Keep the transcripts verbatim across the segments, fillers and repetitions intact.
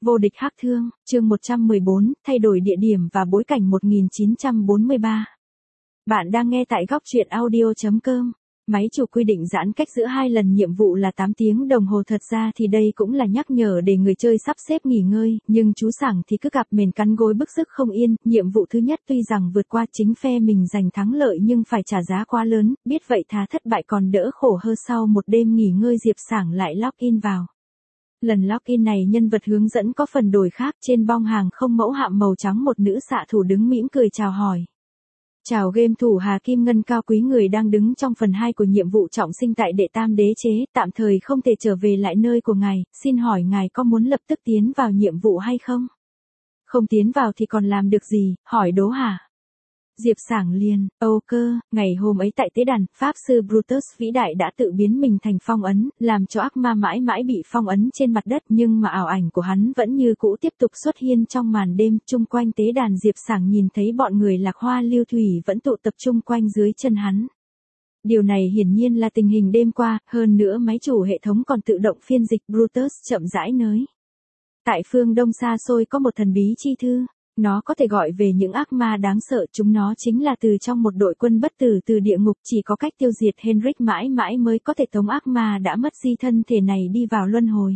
Vô địch hắc thương, chương một trăm mười bốn, thay đổi địa điểm và bối cảnh một nghìn chín trăm bốn mươi ba. Bạn đang nghe tại góc truyện audio chấm com. Máy chủ quy định giãn cách giữa hai lần nhiệm vụ là tám tiếng đồng hồ, thật ra thì đây cũng là nhắc nhở để người chơi sắp xếp nghỉ ngơi, nhưng chú Sảng thì cứ cặp mền cắn gối bức sức không yên. Nhiệm vụ thứ nhất tuy rằng vượt qua chính phe mình giành thắng lợi nhưng phải trả giá quá lớn, biết vậy thà thất bại còn đỡ khổ hơn. Sau một đêm nghỉ ngơi, Diệp Sảng lại login vào. Lần login này nhân vật hướng dẫn có phần đổi khác, trên bong hàng không mẫu hạm màu trắng một nữ xạ thủ đứng mỉm cười chào hỏi. Chào game thủ Hà Kim Ngân cao quý, người đang đứng trong phần hai của nhiệm vụ trọng sinh tại Đệ Tam Đế Chế, tạm thời không thể trở về lại nơi của ngài, xin hỏi ngài có muốn lập tức tiến vào nhiệm vụ hay không? Không tiến vào thì còn làm được gì, hỏi đố hả? Diệp Sảng liền, âu cơ, ngày hôm ấy tại tế đàn, Pháp sư Brutus vĩ đại đã tự biến mình thành phong ấn, làm cho ác ma mãi mãi bị phong ấn trên mặt đất, nhưng mà ảo ảnh của hắn vẫn như cũ tiếp tục xuất hiện trong màn đêm. Chung quanh tế đàn, Diệp Sảng nhìn thấy bọn người Lạc Hoa Lưu Thủy vẫn tụ tập chung quanh dưới chân hắn. Điều này hiển nhiên là tình hình đêm qua, hơn nữa máy chủ hệ thống còn tự động phiên dịch. Brutus chậm rãi nói. Tại phương đông xa xôi có một thần bí chi thư. Nó có thể gọi về những ác ma đáng sợ, chúng nó chính là từ trong một đội quân bất tử từ địa ngục, chỉ có cách tiêu diệt Henrik mãi mãi mới có thể tống ác ma đã mất di thân thể này đi vào luân hồi.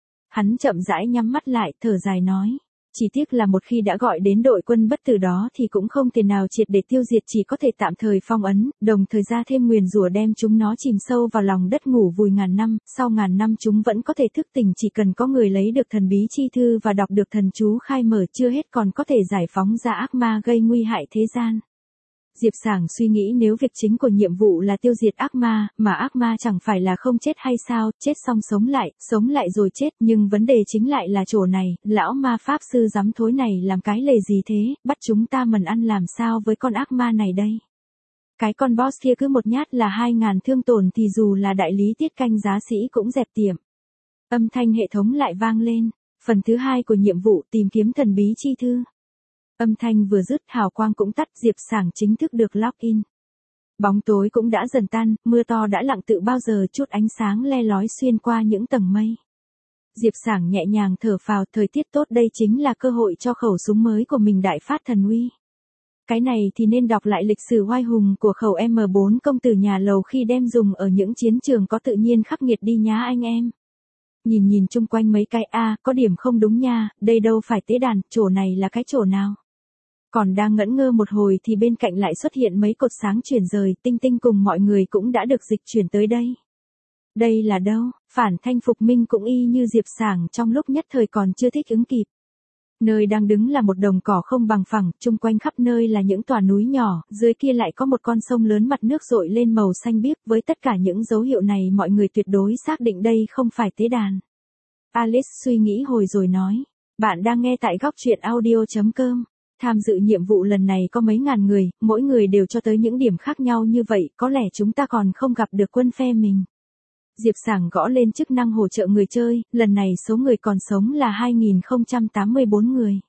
Hắn chậm rãi nhắm mắt lại, thở dài nói. Chỉ tiếc là một khi đã gọi đến đội quân bất tử đó thì cũng không thể nào triệt để tiêu diệt, chỉ có thể tạm thời phong ấn, đồng thời ra thêm nguyền rủa đem chúng nó chìm sâu vào lòng đất ngủ vùi ngàn năm, sau ngàn năm chúng vẫn có thể thức tỉnh, chỉ cần có người lấy được thần bí chi thư và đọc được thần chú khai mở, chưa hết còn có thể giải phóng ra ác ma gây nguy hại thế gian. Diệp Sảng suy nghĩ, nếu việc chính của nhiệm vụ là tiêu diệt ác ma, mà ác ma chẳng phải là không chết hay sao, chết xong sống lại, sống lại rồi chết, nhưng vấn đề chính lại là chỗ này, lão ma pháp sư dám thối này làm cái lề gì thế, bắt chúng ta mần ăn làm sao với con ác ma này đây? Cái con boss kia cứ một nhát là hai ngàn thương tổn thì dù là đại lý Tiết Canh giá sĩ cũng dẹp tiệm. Âm thanh hệ thống lại vang lên, phần thứ hai của nhiệm vụ tìm kiếm thần bí chi thư. Âm thanh vừa dứt, hào quang cũng tắt, Diệp Sảng chính thức được login. Bóng tối cũng đã dần tan, mưa to đã lặng tự bao giờ, chút ánh sáng le lói xuyên qua những tầng mây. Diệp Sảng nhẹ nhàng thở phào, thời tiết tốt, đây chính là cơ hội cho khẩu súng mới của mình đại phát thần uy. Cái này thì nên đọc lại lịch sử oai hùng của khẩu M bốn công tử nhà lầu khi đem dùng ở những chiến trường có tự nhiên khắc nghiệt đi nhá anh em. Nhìn nhìn chung quanh mấy cái a, à, có điểm không đúng nha, đây đâu phải tế đàn, chỗ này là cái chỗ nào? Còn đang ngẩn ngơ một hồi thì bên cạnh lại xuất hiện mấy cột sáng chuyển rời, Tinh Tinh cùng mọi người cũng đã được dịch chuyển tới đây. Đây là đâu? Phản Thanh Phục Minh cũng y như Diệp Sảng trong lúc nhất thời còn chưa thích ứng kịp. Nơi đang đứng là một đồng cỏ không bằng phẳng, chung quanh khắp nơi là những tòa núi nhỏ, dưới kia lại có một con sông lớn mặt nước dội lên màu xanh biếc, với tất cả những dấu hiệu này mọi người tuyệt đối xác định đây không phải tế đàn. Alice suy nghĩ hồi rồi nói, bạn đang nghe tại góc truyện audio chấm com. Tham dự nhiệm vụ lần này có mấy ngàn người, mỗi người đều cho tới những điểm khác nhau như vậy, có lẽ chúng ta còn không gặp được quân phe mình. Diệp Sảng gõ lên chức năng hỗ trợ người chơi, lần này số người còn sống là hai nghìn không trăm tám mươi bốn người.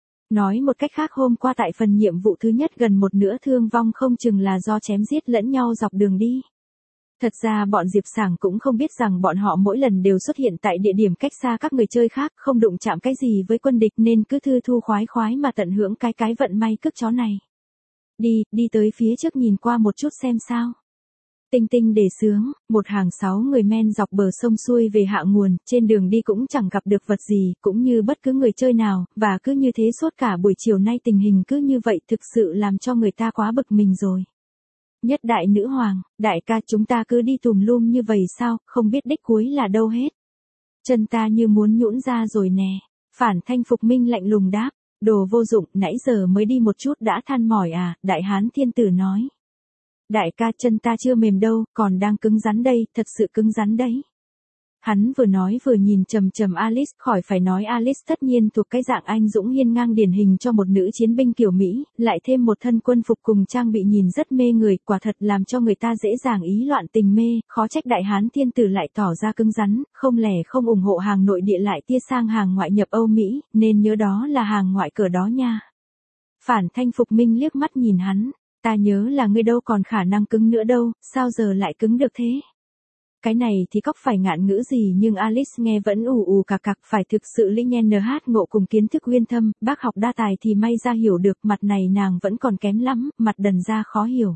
Nói một cách khác, hôm qua tại phần nhiệm vụ thứ nhất gần một nửa thương vong không chừng là do chém giết lẫn nhau dọc đường đi. Thật ra bọn Diệp Sảng cũng không biết rằng bọn họ mỗi lần đều xuất hiện tại địa điểm cách xa các người chơi khác, không đụng chạm cái gì với quân địch nên cứ thư thu khoái khoái mà tận hưởng cái cái vận may cước chó này. Đi, đi tới phía trước nhìn qua một chút xem sao. Tinh Tinh đề xướng, một hàng sáu người men dọc bờ sông xuôi về hạ nguồn, trên đường đi cũng chẳng gặp được vật gì, cũng như bất cứ người chơi nào, và cứ như thế suốt cả buổi chiều nay, tình hình cứ như vậy thực sự làm cho người ta quá bực mình rồi. Nhất đại nữ hoàng, đại ca chúng ta cứ đi tùm lum như vậy sao, không biết đích cuối là đâu hết. Chân ta như muốn nhũn ra rồi nè. Phản Thanh Phục Minh lạnh lùng đáp, đồ vô dụng, nãy giờ mới đi một chút đã than mỏi à, đại hán thiên tử nói. Đại ca chân ta chưa mềm đâu, còn đang cứng rắn đây, thật sự cứng rắn đấy. Hắn vừa nói vừa nhìn chầm chầm Alice, khỏi phải nói Alice tất nhiên thuộc cái dạng anh dũng hiên ngang điển hình cho một nữ chiến binh kiểu Mỹ, lại thêm một thân quân phục cùng trang bị nhìn rất mê người, quả thật làm cho người ta dễ dàng ý loạn tình mê, khó trách đại hán thiên tử lại tỏ ra cứng rắn, không lẽ không ủng hộ hàng nội địa lại tia sang hàng ngoại nhập Âu Mỹ, nên nhớ đó là hàng ngoại cờ đó nha. Phản Thanh Phục Minh liếc mắt nhìn hắn, ta nhớ là ngươi đâu còn khả năng cứng nữa đâu, sao giờ lại cứng được thế? Cái này thì cóc phải ngạn ngữ gì nhưng Alice nghe vẫn ù ù cà cặc, phải thực sự linh nhen nh ngộ cùng kiến thức uyên thâm, bác học đa tài thì may ra hiểu được, mặt này nàng vẫn còn kém lắm, mặt đần ra khó hiểu.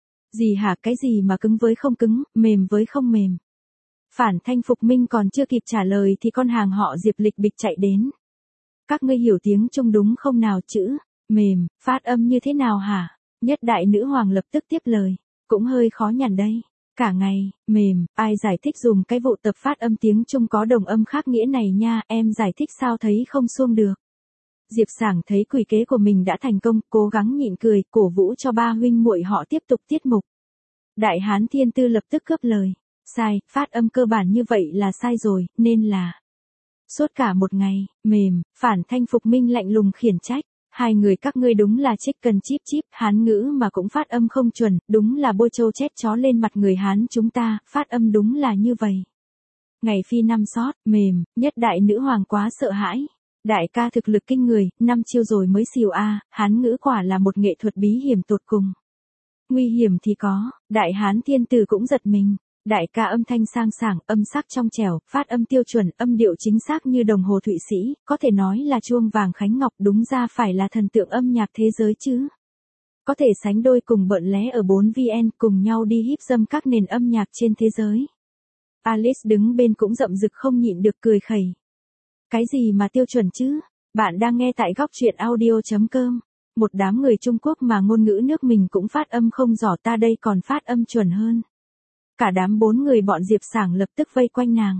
Gì hả, cái gì mà cứng với không cứng, mềm với không mềm. Phản Thanh Phục Minh còn chưa kịp trả lời thì con hàng họ Diệp lịch bịch chạy đến. Các ngươi hiểu tiếng Trung đúng không nào, chữ mềm, phát âm như thế nào hả? Nhất đại nữ hoàng lập tức tiếp lời. Cũng hơi khó nhằn đây. Cả ngày, mềm, ai giải thích dùm cái vụ tập phát âm tiếng Trung có đồng âm khác nghĩa này nha, em giải thích sao thấy không xuông được. Diệp Sảng thấy quỷ kế của mình đã thành công, cố gắng nhịn cười, cổ vũ cho ba huynh muội họ tiếp tục tiết mục. Đại Hán Thiên Tư lập tức cướp lời. Sai, phát âm cơ bản như vậy là sai rồi, nên là... Suốt cả một ngày, mềm, Phản Thanh Phục Minh lạnh lùng khiển trách. Hai người các ngươi đúng là chicken chip chip, Hán ngữ mà cũng phát âm không chuẩn, đúng là bôi trâu chét chó lên mặt người Hán chúng ta, phát âm đúng là như vậy. Ngày phi năm sót, mềm, nhất đại nữ hoàng quá sợ hãi. Đại ca thực lực kinh người, năm chiêu rồi mới xìu a, Hán ngữ quả là một nghệ thuật bí hiểm tột cùng. Nguy hiểm thì có, Đại Hán Thiên Tử cũng giật mình. Đại ca âm thanh sang sảng, âm sắc trong trẻo, phát âm tiêu chuẩn, âm điệu chính xác như đồng hồ Thụy Sĩ, có thể nói là chuông vàng khánh ngọc, đúng ra phải là thần tượng âm nhạc thế giới chứ. Có thể sánh đôi cùng Bợn Lé ở bốn vn, cùng nhau đi hiếp dâm các nền âm nhạc trên thế giới. Alice đứng bên cũng rậm rực không nhịn được cười khẩy. Cái gì mà tiêu chuẩn chứ? Bạn đang nghe tại góc truyện audio chấm com. Một đám người Trung Quốc mà ngôn ngữ nước mình cũng phát âm không giỏi, ta đây còn phát âm chuẩn hơn. Cả đám bốn người bọn Diệp Sảng lập tức vây quanh nàng.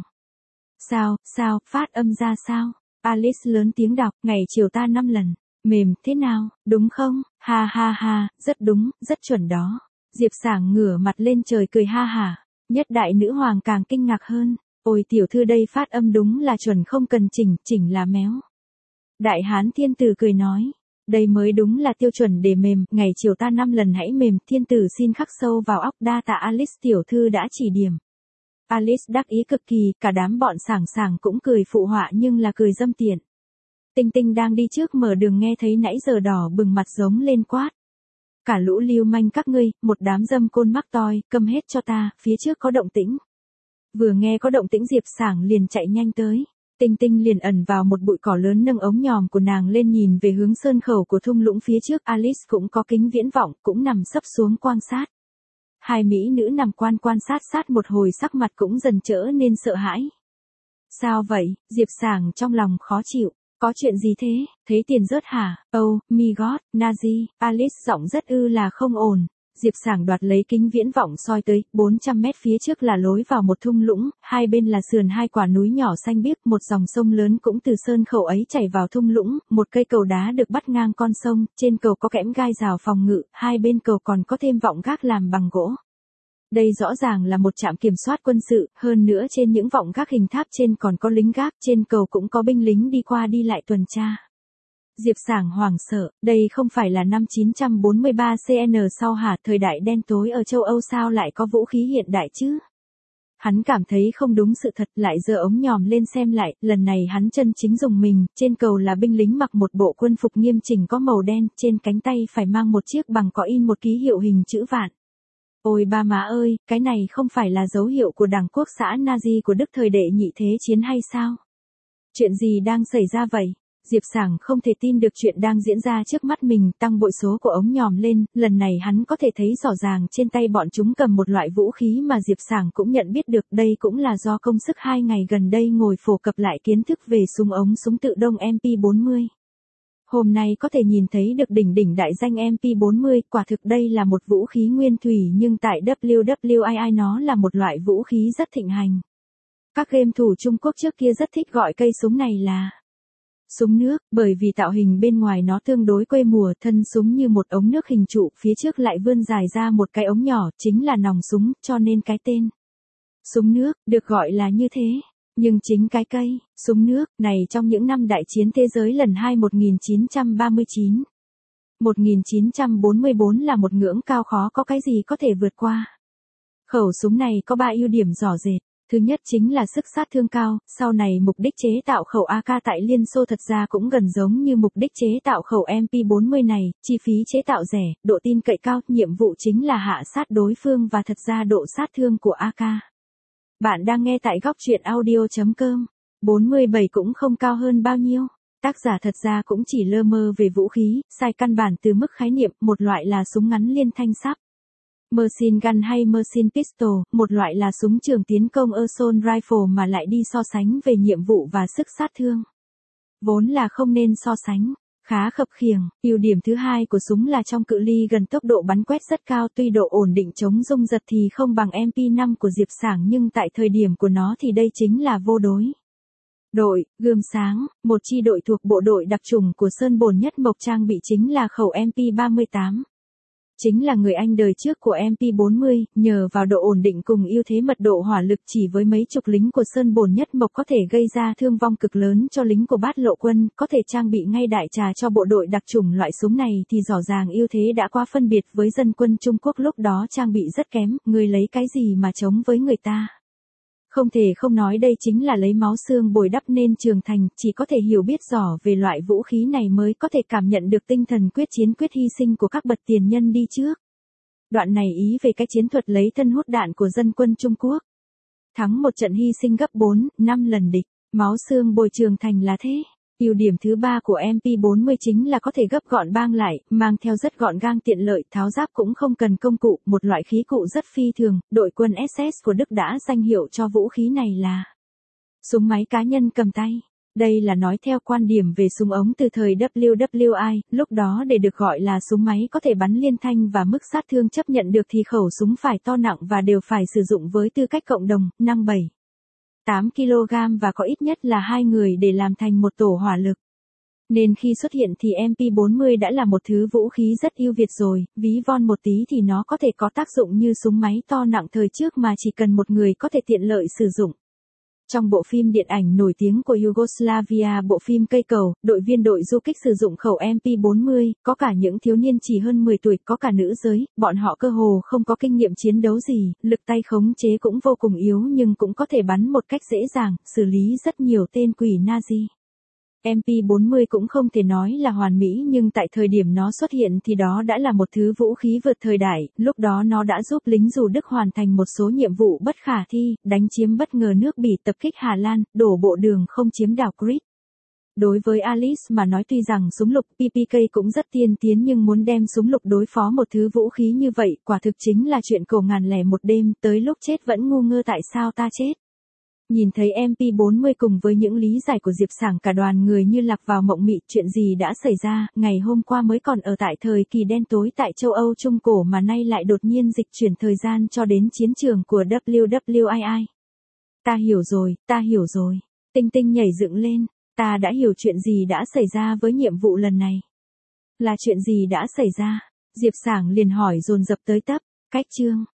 Sao, sao, phát âm ra sao? Alice lớn tiếng đọc, ngày chiều ta năm lần. Mềm, thế nào, đúng không? Ha ha ha, rất đúng, rất chuẩn đó. Diệp Sảng ngửa mặt lên trời cười ha hả. Nhất đại nữ hoàng càng kinh ngạc hơn. Ôi tiểu thư đây phát âm đúng là chuẩn, không cần chỉnh, chỉnh là méo. Đại Hán Thiên Tử cười nói. Đây mới đúng là tiêu chuẩn để mềm, ngày chiều ta năm lần hãy mềm, Thiên Tử xin khắc sâu vào óc, đa tạ Alice tiểu thư đã chỉ điểm. Alice đắc ý cực kỳ, cả đám bọn Sảng Sảng cũng cười phụ họa nhưng là cười dâm tiện. Tinh Tinh đang đi trước mở đường nghe thấy nãy giờ đỏ bừng mặt giống lên quát. Cả lũ lưu manh các ngươi, một đám dâm côn mắc toi, câm hết cho ta, phía trước có động tĩnh. Vừa nghe có động tĩnh Diệp Sảng liền chạy nhanh tới. Tinh Tinh liền ẩn vào một bụi cỏ lớn, nâng ống nhòm của nàng lên nhìn về hướng sơn khẩu của thung lũng phía trước. Alice cũng có kính viễn vọng, cũng nằm sấp xuống quan sát. Hai mỹ nữ nằm quan quan sát sát một hồi, sắc mặt cũng dần trở nên sợ hãi. Sao vậy? Diệp Sảng trong lòng khó chịu. Có chuyện gì thế? Thấy tiền rớt hả? Oh, my god, Nazi. Alice giọng rất ư là không ổn. Diệp Sảng đoạt lấy kính viễn vọng soi tới, bốn trăm mét phía trước là lối vào một thung lũng, hai bên là sườn hai quả núi nhỏ xanh biếc, một dòng sông lớn cũng từ sơn khẩu ấy chảy vào thung lũng, một cây cầu đá được bắt ngang con sông, trên cầu có kẽm gai rào phòng ngự, hai bên cầu còn có thêm vọng gác làm bằng gỗ. Đây rõ ràng là một trạm kiểm soát quân sự, hơn nữa trên những vọng gác hình tháp trên còn có lính gác, trên cầu cũng có binh lính đi qua đi lại tuần tra. Diệp Sảng hoảng sợ, đây không phải là năm chín trăm bốn mươi ba xê en sao hả, thời đại đen tối ở châu Âu sao lại có vũ khí hiện đại chứ? Hắn cảm thấy không đúng sự thật, lại giơ ống nhòm lên xem lại, lần này hắn chân chính dùng mình, trên cầu là binh lính mặc một bộ quân phục nghiêm chỉnh có màu đen, trên cánh tay phải mang một chiếc bằng có in một ký hiệu hình chữ vạn. Ôi ba má ơi, cái này không phải là dấu hiệu của Đảng Quốc xã Nazi của Đức thời đệ nhị thế chiến hay sao? Chuyện gì đang xảy ra vậy? Diệp Sảng không thể tin được chuyện đang diễn ra trước mắt mình, tăng bội số của ống nhòm lên, lần này hắn có thể thấy rõ ràng trên tay bọn chúng cầm một loại vũ khí mà Diệp Sảng cũng nhận biết được, đây cũng là do công sức hai ngày gần đây ngồi phổ cập lại kiến thức về súng ống súng tự động em pê bốn mươi. Hôm nay có thể nhìn thấy được đỉnh đỉnh đại danh em pê bốn mươi, quả thực đây là một vũ khí nguyên thủy nhưng tại W W I I nó là một loại vũ khí rất thịnh hành. Các game thủ Trung Quốc trước kia rất thích gọi cây súng này là súng nước, bởi vì tạo hình bên ngoài nó tương đối quê mùa, thân súng như một ống nước hình trụ, phía trước lại vươn dài ra một cái ống nhỏ, chính là nòng súng, cho nên cái tên súng nước được gọi là như thế. Nhưng chính cái cây súng nước này trong những năm đại chiến thế giới lần hai một nghìn chín trăm ba mươi chín, một nghìn chín trăm bốn mươi tư là một ngưỡng cao khó có cái gì có thể vượt qua. Khẩu súng này có ba ưu điểm rõ rệt. Thứ nhất chính là sức sát thương cao, sau này mục đích chế tạo khẩu a ca tại Liên Xô thật ra cũng gần giống như mục đích chế tạo khẩu em pê bốn mươi này, chi phí chế tạo rẻ, độ tin cậy cao, nhiệm vụ chính là hạ sát đối phương và thật ra độ sát thương của a ca Bạn đang nghe tại góc truyện audio chấm com. bốn mươi bảy cũng không cao hơn bao nhiêu. Tác giả thật ra cũng chỉ lơ mơ về vũ khí, sai căn bản từ mức khái niệm, một loại là súng ngắn liên thanh sắp. Machine gun hay machine pistol, một loại là súng trường tiến công assault rifle mà lại đi so sánh về nhiệm vụ và sức sát thương. Vốn là không nên so sánh. Khá khập khiễng, ưu điểm thứ hai của súng là trong cự ly gần tốc độ bắn quét rất cao, tuy độ ổn định chống rung giật thì không bằng em pê năm của Diệp Sảng nhưng tại thời điểm của nó thì đây chính là vô đối. Đội, gươm sáng, một chi đội thuộc bộ đội đặc chủng của Sơn Bồn Nhất Mộc trang bị chính là khẩu em pê ba mươi tám. Chính là người anh đời trước của em pê bốn mươi, nhờ vào độ ổn định cùng ưu thế mật độ hỏa lực chỉ với mấy chục lính của Sơn Bồn Nhất Mộc có thể gây ra thương vong cực lớn cho lính của Bát Lộ Quân, có thể trang bị ngay đại trà cho bộ đội đặc chủng loại súng này thì rõ ràng ưu thế đã quá phân biệt với dân quân Trung Quốc lúc đó trang bị rất kém, người lấy cái gì mà chống với người ta. Không thể không nói đây chính là lấy máu xương bồi đắp nên trưởng thành, chỉ có thể hiểu biết rõ về loại vũ khí này mới có thể cảm nhận được tinh thần quyết chiến quyết hy sinh của các bậc tiền nhân đi trước. Đoạn này ý về cái chiến thuật lấy thân hút đạn của dân quân Trung Quốc. Thắng một trận hy sinh gấp bốn, năm lần địch, máu xương bồi trưởng thành là thế. Ưu điểm thứ ba của em pê bốn mươi chính là có thể gấp gọn bang lại, mang theo rất gọn gang tiện lợi, tháo giáp cũng không cần công cụ, một loại khí cụ rất phi thường, đội quân ét ét của Đức đã danh hiệu cho vũ khí này là súng máy cá nhân cầm tay. Đây là nói theo quan điểm về súng ống từ thời W W I, lúc đó để được gọi là súng máy có thể bắn liên thanh và mức sát thương chấp nhận được thì khẩu súng phải to nặng và đều phải sử dụng với tư cách cộng đồng, nặng bảy tám ki lô gam và có ít nhất là hai người để làm thành một tổ hỏa lực. Nên khi xuất hiện thì em pê bốn mươi đã là một thứ vũ khí rất ưu việt rồi, ví von một tí thì nó có thể có tác dụng như súng máy to nặng thời trước mà chỉ cần một người có thể tiện lợi sử dụng. Trong bộ phim điện ảnh nổi tiếng của Yugoslavia, bộ phim Cây Cầu, đội viên đội du kích sử dụng khẩu em pê bốn mươi, có cả những thiếu niên chỉ hơn mười tuổi, có cả nữ giới, bọn họ cơ hồ không có kinh nghiệm chiến đấu gì, lực tay khống chế cũng vô cùng yếu nhưng cũng có thể bắn một cách dễ dàng, xử lý rất nhiều tên quỷ Nazi. em pê bốn mươi cũng không thể nói là hoàn mỹ nhưng tại thời điểm nó xuất hiện thì đó đã là một thứ vũ khí vượt thời đại, lúc đó nó đã giúp lính dù Đức hoàn thành một số nhiệm vụ bất khả thi, đánh chiếm bất ngờ nước Bỉ, tập kích Hà Lan, đổ bộ đường không chiếm đảo Crete. Đối với Alice mà nói tuy rằng súng lục pê pê ca cũng rất tiên tiến nhưng muốn đem súng lục đối phó một thứ vũ khí như vậy quả thực chính là chuyện cổ ngàn lẻ một đêm, tới lúc chết vẫn ngu ngơ tại sao ta chết. Nhìn thấy em pê bốn mươi cùng với những lý giải của Diệp Sảng cả đoàn người như lạc vào mộng mị, chuyện gì đã xảy ra, ngày hôm qua mới còn ở tại thời kỳ đen tối tại châu Âu Trung Cổ mà nay lại đột nhiên dịch chuyển thời gian cho đến chiến trường của W W I. Ta hiểu rồi, ta hiểu rồi. Tinh Tinh nhảy dựng lên, ta đã hiểu chuyện gì đã xảy ra với nhiệm vụ lần này. Là chuyện gì đã xảy ra? Diệp Sảng liền hỏi dồn dập tới tấp, cách chương.